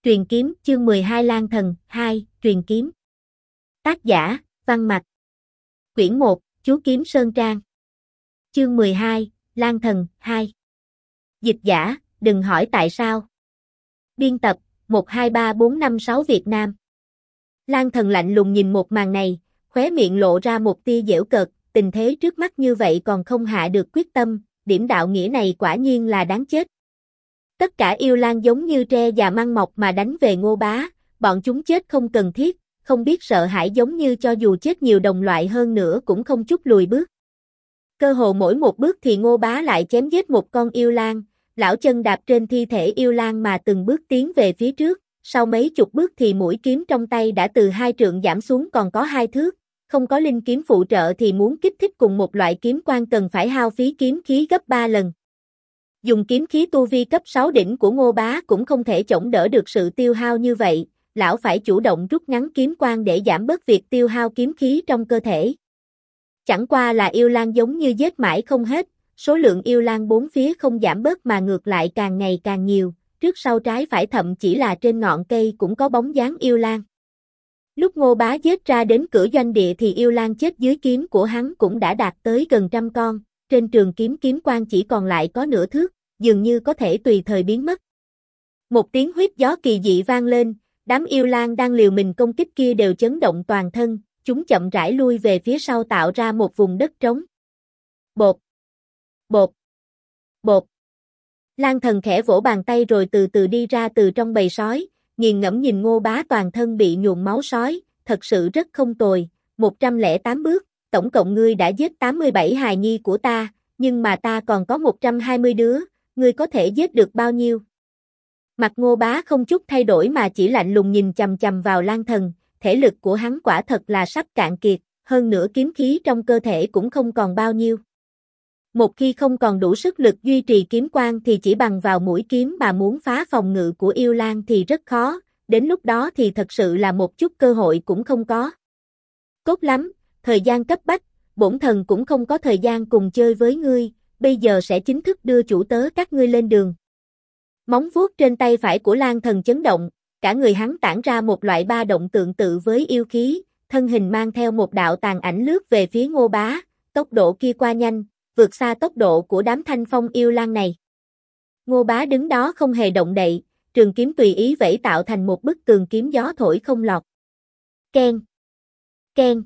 Truyền kiếm, chương 12 Lang Thần, 2, Truyền kiếm. Tác giả, Văn Mạch. Quyển 1, Chú Kiếm Sơn Trang. Chương 12, Lang Thần, 2. Dịch giả, đừng hỏi tại sao. Biên tập, 123456 Việt Nam. Lang Thần lạnh lùng nhìn một màn này, khóe miệng lộ ra một tia giễu cợt, tình thế trước mắt như vậy còn không hạ được quyết tâm, điểm đạo nghĩa này quả nhiên là đáng chết. Tất cả yêu lang giống như tre già măng mọc mà đánh về Ngô Bá, bọn chúng chết không cần thiết, không biết sợ hãi giống như cho dù chết nhiều đồng loại hơn nữa cũng không chút lùi bước. Cơ hồ mỗi một bước thì Ngô Bá lại chém giết một con yêu lang, lão chân đạp trên thi thể yêu lang mà từng bước tiến về phía trước, sau mấy chục bước thì mũi kiếm trong tay đã từ 2 trượng giảm xuống còn có 2 thước, không có linh kiếm phụ trợ thì muốn kích thích cùng một loại kiếm quang cần phải hao phí kiếm khí gấp 3 lần. Dùng kiếm khí tu vi cấp 6 đỉnh của Ngô Bá cũng không thể chống đỡ được sự tiêu hao như vậy, lão phải chủ động rút ngắn kiếm quang để giảm bớt việc tiêu hao kiếm khí trong cơ thể. Chẳng qua là yêu lang giống như giết mãi không hết, số lượng yêu lang bốn phía không giảm bớt mà ngược lại càng ngày càng nhiều, trước sau trái phải thậm chỉ là trên ngọn cây cũng có bóng dáng yêu lang. Lúc Ngô Bá giết ra đến cửa doanh địa thì yêu lang chết dưới kiếm của hắn cũng đã đạt tới gần 100 con, trên trường kiếm kiếm quang chỉ còn lại có nửa thước, dường như có thể tùy thời biến mất. Một tiếng huýt gió kỳ dị vang lên, đám yêu lang đang liều mình công kích kia đều chấn động toàn thân, chúng chậm rãi lui về phía sau tạo ra một vùng đất trống. Bột, bột, bột. Lang Thần khẽ vỗ bàn tay rồi từ từ đi ra từ trong bầy sói, nghiền ngẫm nhìn Ngô Bá toàn thân bị nhuộm máu sói, thật sự rất không tồi, 108 bước, tổng cộng ngươi đã giết 87 hài nhi của ta, nhưng mà ta còn có 120 đứa, ngươi có thể giết được bao nhiêu? Mặt Ngô Bá không chút thay đổi mà chỉ lạnh lùng nhìn chằm chằm vào Lang Thần, thể lực của hắn quả thật là sắp cạn kiệt, hơn nữa kiếm khí trong cơ thể cũng không còn bao nhiêu. Một khi không còn đủ sức lực duy trì kiếm quang thì chỉ bằng vào mũi kiếm mà muốn phá phòng ngự của yêu lang thì rất khó, đến lúc đó thì thật sự là một chút cơ hội cũng không có. Tốt lắm, thời gian cấp bách, bổn thần cũng không có thời gian cùng chơi với ngươi, bây giờ sẽ chính thức đưa chủ tớ các ngươi lên đường. Móng vuốt trên tay phải của Lang Thần chấn động, cả người hắn tản ra một loại ba động tương tự với yêu khí, thân hình mang theo một đạo tàn ảnh lướt về phía Ngô Bá, tốc độ kia qua nhanh, vượt xa tốc độ của đám thanh phong yêu lang này. Ngô Bá đứng đó không hề động đậy, trường kiếm tùy ý vẫy tạo thành một bức tường kiếm gió thổi không lọt. Keng, keng,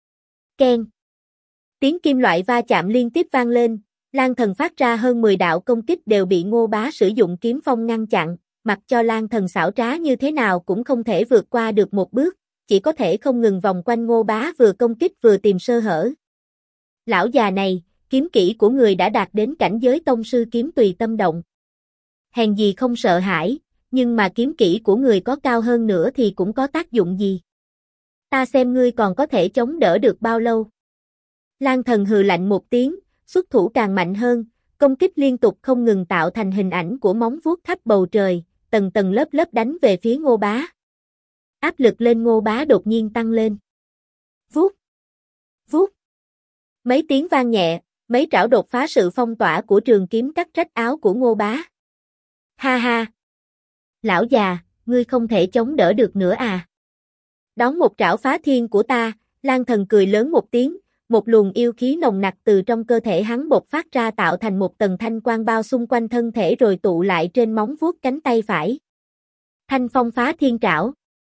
keng. Tiếng kim loại va chạm liên tiếp vang lên, Lang Thần phát ra hơn 10 đạo công kích đều bị Ngô Bá sử dụng kiếm phong ngăn chặn, mặc cho Lang Thần xảo trá như thế nào cũng không thể vượt qua được một bước, chỉ có thể không ngừng vòng quanh Ngô Bá vừa công kích vừa tìm sơ hở. Lão già này, kiếm kỹ của người đã đạt đến cảnh giới tông sư kiếm tùy tâm động. Hèn gì không sợ hãi, nhưng mà kiếm kỹ của người có cao hơn nữa thì cũng có tác dụng gì? Ta xem ngươi còn có thể chống đỡ được bao lâu? Lang Thần hừ lạnh một tiếng, xuất thủ càng mạnh hơn, công kích liên tục không ngừng tạo thành hình ảnh của móng vuốt khắp bầu trời, tầng tầng lớp lớp đánh về phía Ngô Bá. Áp lực lên Ngô Bá đột nhiên tăng lên. Vuốt, vuốt. Mấy tiếng vang nhẹ, mấy trảo đột phá sự phong tỏa của trường kiếm cắt rách áo của Ngô Bá. Ha ha! Lão già, ngươi không thể chống đỡ được nữa à? Đón một trảo phá thiên của ta, Lang Thần cười lớn một tiếng, một luồng yêu khí nồng nặc từ trong cơ thể hắn bộc phát ra tạo thành một tầng thanh quang bao xung quanh thân thể rồi tụ lại trên móng vuốt cánh tay phải. Thanh phong phá thiên trảo.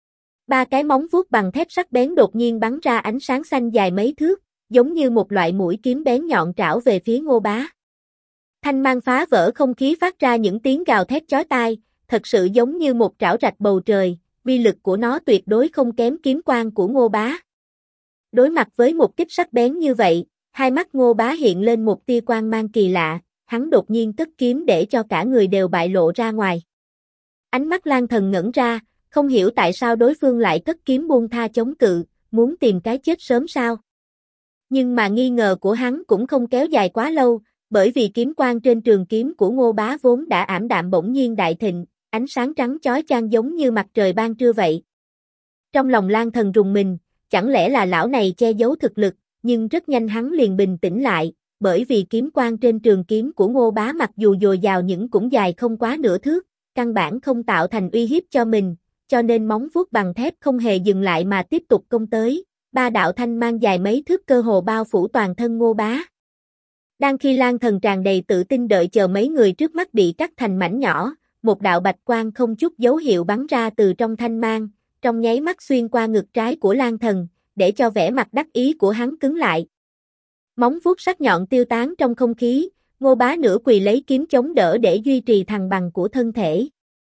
3 cái móng vuốt bằng thép sắc bén đột nhiên bắn ra ánh sáng xanh dài mấy thước, giống như một loại mũi kiếm bén nhọn trảo về phía Ngô Bá. Thanh mang phá vỡ không khí phát ra những tiếng gào thét chói tai, thật sự giống như một trảo rạch bầu trời, uy lực của nó tuyệt đối không kém kiếm quang của Ngô Bá. Đối mặt với một kích sắc bén như vậy, hai mắt Ngô Bá hiện lên một tia quang mang kỳ lạ, hắn đột nhiên cất kiếm để cho cả người đều bại lộ ra ngoài. Ánh mắt Lang Thần ngẩn ra, không hiểu tại sao đối phương lại cất kiếm buông tha chống cự, muốn tìm cái chết sớm sao. Nhưng mà nghi ngờ của hắn cũng không kéo dài quá lâu, bởi vì kiếm quang trên trường kiếm của Ngô Bá vốn đã ảm đạm bỗng nhiên đại thịnh, ánh sáng trắng chói chang giống như mặt trời ban trưa vậy. Trong lòng Lang Thần rùng mình, chẳng lẽ là lão này che giấu thực lực, nhưng rất nhanh hắn liền bình tĩnh lại, bởi vì kiếm quang trên trường kiếm của Ngô Bá mặc dù dồi dào nhưng cũng dài không quá nửa thước, căn bản không tạo thành uy hiếp cho mình, cho nên móng vuốt bằng thép không hề dừng lại mà tiếp tục công tới, ba đạo thanh mang dài mấy thước cơ hồ bao phủ toàn thân Ngô Bá. Đang khi Lang Thần tràn đầy tự tin đợi chờ mấy người trước mắt bị cắt thành mảnh nhỏ, một đạo bạch quang không chút dấu hiệu bắn ra từ trong thanh mang, trong nháy mắt xuyên qua ngực trái của Lang Thần, để cho vẻ mặt đắc ý của hắn cứng lại. Móng vuốt sắc nhọn tiêu tán trong không khí, Ngô Bá nửa quỳ lấy kiếm chống đỡ để duy trì thăng bằng của thân thể.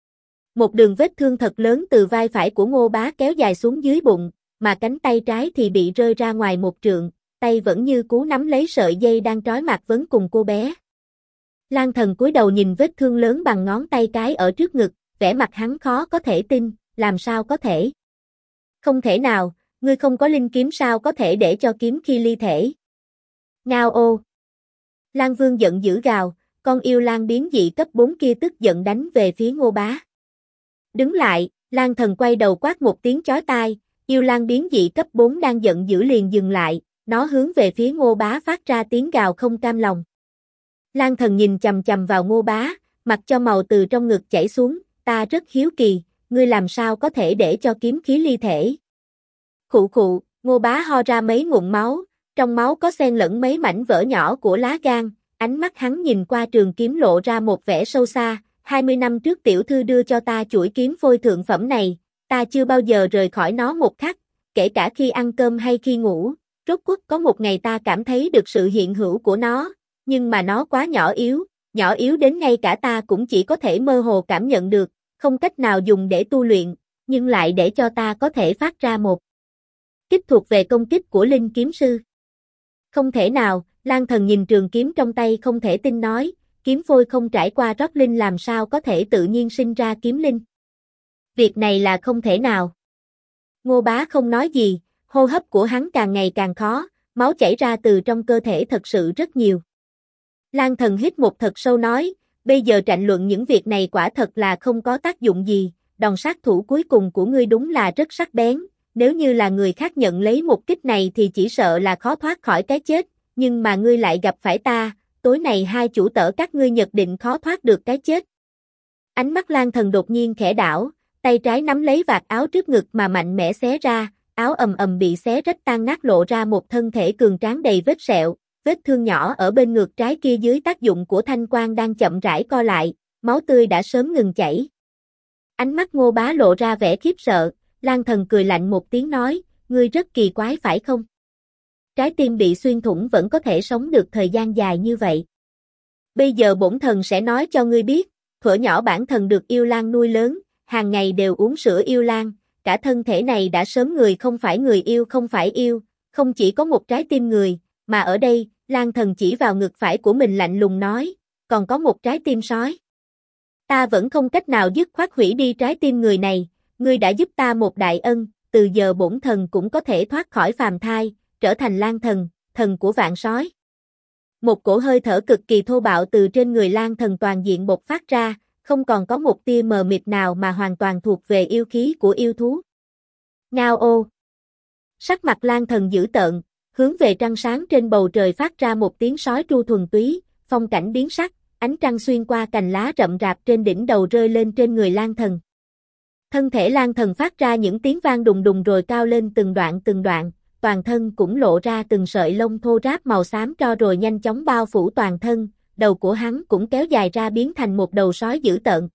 Một đường vết thương thật lớn từ vai phải của Ngô Bá kéo dài xuống dưới bụng, mà cánh tay trái thì bị rơi ra ngoài một trượng, tay vẫn như cú nắm lấy sợi dây đang trói Mạc Vấn cùng cô bé. Lang Thần cúi đầu nhìn vết thương lớn bằng ngón tay cái ở trước ngực, vẻ mặt hắn khó có thể tin, làm sao có thể? Không thể nào, ngươi không có linh kiếm sao có thể để cho kiếm khi ly thể? Ngao ô! Lang Vương giận dữ gào, con yêu lang biến dị cấp 4 kia tức giận đánh về phía Ngô Bá. Đứng lại, Lang Thần quay đầu quát một tiếng chói tai, yêu lang biến dị cấp 4 đang giận dữ liền dừng lại, nó hướng về phía Ngô Bá phát ra tiếng gào không cam lòng. Lang Thần nhìn chầm chầm vào Ngô Bá, mặc cho màu từ trong ngực chảy xuống, ta rất hiếu kỳ, ngươi làm sao có thể để cho kiếm khí ly thể? Khụ khụ, Ngô Bá ho ra mấy ngụm máu, trong máu có xen lẫn mấy mảnh vỡ nhỏ của lá gan, ánh mắt hắn nhìn qua trường kiếm lộ ra một vẻ sâu xa, 20 năm trước tiểu thư đưa cho ta chuỗi kiếm phôi thượng phẩm này, ta chưa bao giờ rời khỏi nó một khắc, kể cả khi ăn cơm hay khi ngủ, rốt cuộc có một ngày ta cảm thấy được sự hiện hữu của nó, nhưng mà nó quá nhỏ yếu đến ngay cả ta cũng chỉ có thể mơ hồ cảm nhận được, không cách nào dùng để tu luyện, nhưng lại để cho ta có thể phát ra một kích thuộc về công kích của linh kiếm sư. Không thể nào, Lang Thần nhìn trường kiếm trong tay không thể tin nói, kiếm phôi không trải qua rót linh làm sao có thể tự nhiên sinh ra kiếm linh. Việc này là không thể nào. Ngô Bá không nói gì, hô hấp của hắn càng ngày càng khó, máu chảy ra từ trong cơ thể thật sự rất nhiều. Lang Thần hít một thật sâu nói, bây giờ tranh luận những việc này quả thật là không có tác dụng gì, đòn sát thủ cuối cùng của ngươi đúng là rất sắc bén, nếu như là người khác nhận lấy một kích này thì chỉ sợ là khó thoát khỏi cái chết, nhưng mà ngươi lại gặp phải ta, tối này hai chủ tớ các ngươi nhất định khó thoát được cái chết. Ánh mắt Lang Thần đột nhiên khẽ đảo, tay trái nắm lấy vạt áo trước ngực mà mạnh mẽ xé ra, áo ầm ầm bị xé rách tan nát lộ ra một thân thể cường tráng đầy vết sẹo, vết thương nhỏ ở bên ngực trái kia dưới tác dụng của thanh quang đang chậm rãi co lại, máu tươi đã sớm ngừng chảy. Ánh mắt Ngô Bá lộ ra vẻ khiếp sợ, Lang Thần cười lạnh một tiếng nói, ngươi rất kỳ quái phải không? Trái tim bị xuyên thủng vẫn có thể sống được thời gian dài như vậy. Bây giờ bổn thần sẽ nói cho ngươi biết, thuở nhỏ bản thần được yêu lang nuôi lớn, hàng ngày đều uống sữa yêu lang, cả thân thể này đã sớm người không phải yêu, không chỉ có một trái tim người, mà ở đây, Lang Thần chỉ vào ngực phải của mình lạnh lùng nói, còn có một trái tim sói. Ta vẫn không cách nào dứt khoát hủy đi trái tim người này, ngươi đã giúp ta một đại ân, từ giờ bổn thần cũng có thể thoát khỏi phàm thai, trở thành Lang Thần, thần của vạn sói. Một cổ hơi thở cực kỳ thô bạo từ trên người Lang Thần toàn diện bộc phát ra, không còn có một tia mờ mịt nào mà hoàn toàn thuộc về yêu khí của yêu thú. Ngao ô! Sắc mặt Lang Thần dữ tợn, hướng về trăng sáng trên bầu trời phát ra một tiếng sói tru thuần túy, phong cảnh biến sắc, ánh trăng xuyên qua cành lá rậm rạp trên đỉnh đầu rơi lên trên người Lang Thần. Thân thể Lang Thần phát ra những tiếng vang đùng đùng rồi cao lên từng đoạn, toàn thân cũng lộ ra từng sợi lông thô ráp màu xám tro rồi nhanh chóng bao phủ toàn thân, đầu của hắn cũng kéo dài ra biến thành một đầu sói dữ tợn.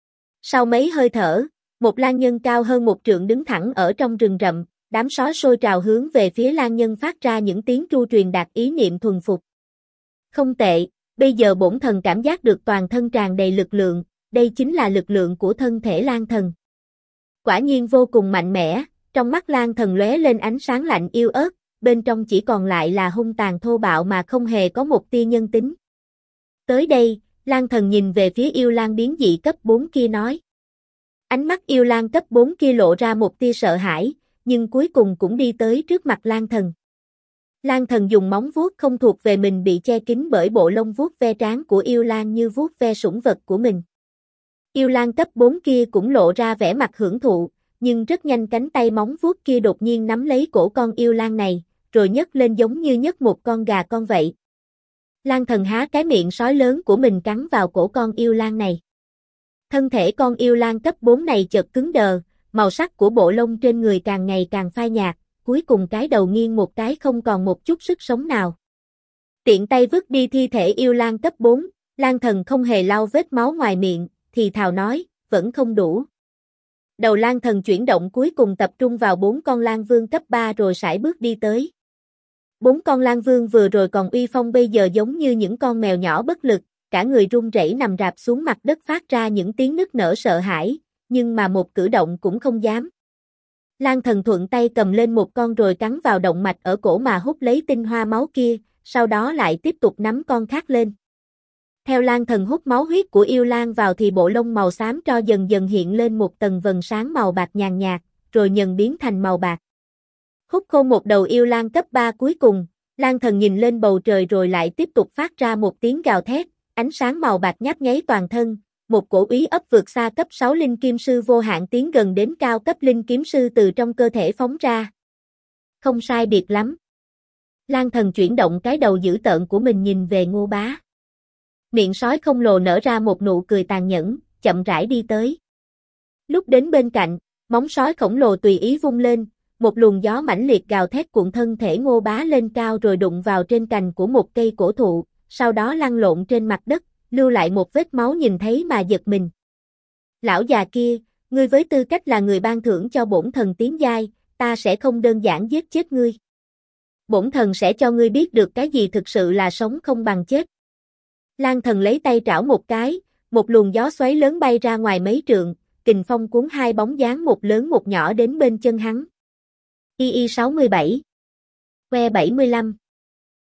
Sau mấy hơi thở, một lang nhân cao hơn một trượng đứng thẳng ở trong rừng rậm, đám sói sôi trào hướng về phía lang nhân phát ra những tiếng tru truyền đạt ý niệm thuần phục. Không tệ, bây giờ bổn thần cảm giác được toàn thân tràn đầy lực lượng, đây chính là lực lượng của thân thể lang thần. Quả nhiên vô cùng mạnh mẽ, trong mắt Lang Thần lóe lên ánh sáng lạnh yêu ớt, bên trong chỉ còn lại là hung tàn thô bạo mà không hề có một tia nhân tính. Tới đây, Lang Thần nhìn về phía yêu lang biến dị cấp 4 kia nói. Ánh mắt yêu lang cấp 4 kia lộ ra một tia sợ hãi, nhưng cuối cùng cũng đi tới trước mặt Lang Thần. Lang Thần dùng móng vuốt không thuộc về mình bị che kín bởi bộ lông vuốt ve trán của yêu lang như vuốt ve sủng vật của mình. Yêu lang cấp 4 kia cũng lộ ra vẻ mặt hưởng thụ, nhưng rất nhanh cánh tay móng vuốt kia đột nhiên nắm lấy cổ con yêu lang này, rồi nhấc lên giống như nhấc một con gà con vậy. Lang Thần há cái miệng sói lớn của mình cắn vào cổ con yêu lang này. Thân thể con yêu lang cấp 4 này chợt cứng đờ, màu sắc của bộ lông trên người càng ngày càng phai nhạt, cuối cùng cái đầu nghiêng một cái không còn một chút sức sống nào. Tiện tay vứt đi thi thể yêu lang cấp 4, lang thần không hề lau vết máu ngoài miệng, thì thào nói, vẫn không đủ. Đầu lang thần chuyển động cuối cùng tập trung vào 4 con lang vương cấp 3 rồi sải bước đi tới. 4 con lang vương vừa rồi còn uy phong bây giờ giống như những con mèo nhỏ bất lực, cả người run rẩy nằm rạp xuống mặt đất phát ra những tiếng nức nở sợ hãi, nhưng mà một cử động cũng không dám. Lang thần thuận tay cầm lên một con rồi cắn vào động mạch ở cổ mà hút lấy tinh hoa máu kia, sau đó lại tiếp tục nắm con khác lên. Theo lang thần hút máu huyết của yêu lang vào thì bộ lông màu xám tro dần dần hiện lên một tầng vầng sáng màu bạc nhàn nhạt, rồi dần biến thành màu bạc. Hút khô một đầu yêu lang cấp 3 cuối cùng, lang thần nhìn lên bầu trời rồi lại tiếp tục phát ra một tiếng gào thét, ánh sáng màu bạc nhấp nháy toàn thân, một cổ úy ấp vượt xa cấp 6 linh kiếm sư vô hạn tiến gần đến cao cấp linh kiếm sư từ trong cơ thể phóng ra. Không sai biệt lắm. Lang thần chuyển động cái đầu dữ tợn của mình nhìn về Ngô Bá. Miệng sói khổng lồ nở ra một nụ cười tàn nhẫn, chậm rãi đi tới. Lúc đến bên cạnh, móng sói khổng lồ tùy ý vung lên, một luồng gió mãnh liệt gào thét cuộn thân thể Ngô Bá lên cao rồi đụng vào trên cành của một cây cổ thụ, sau đó lăn lộn trên mặt đất, lưu lại một vết máu nhìn thấy mà giật mình. Lão già kia, ngươi với tư cách là người ban thưởng cho bổn thần tiến giai, ta sẽ không đơn giản giết chết ngươi. Bổn thần sẽ cho ngươi biết được cái gì thực sự là sống không bằng chết. Lang thần lấy tay trảo một cái, một luồng gió xoáy lớn bay ra ngoài mấy trượng, kình phong cuốn hai bóng dáng một lớn một nhỏ đến bên chân hắn. II 67 Que 75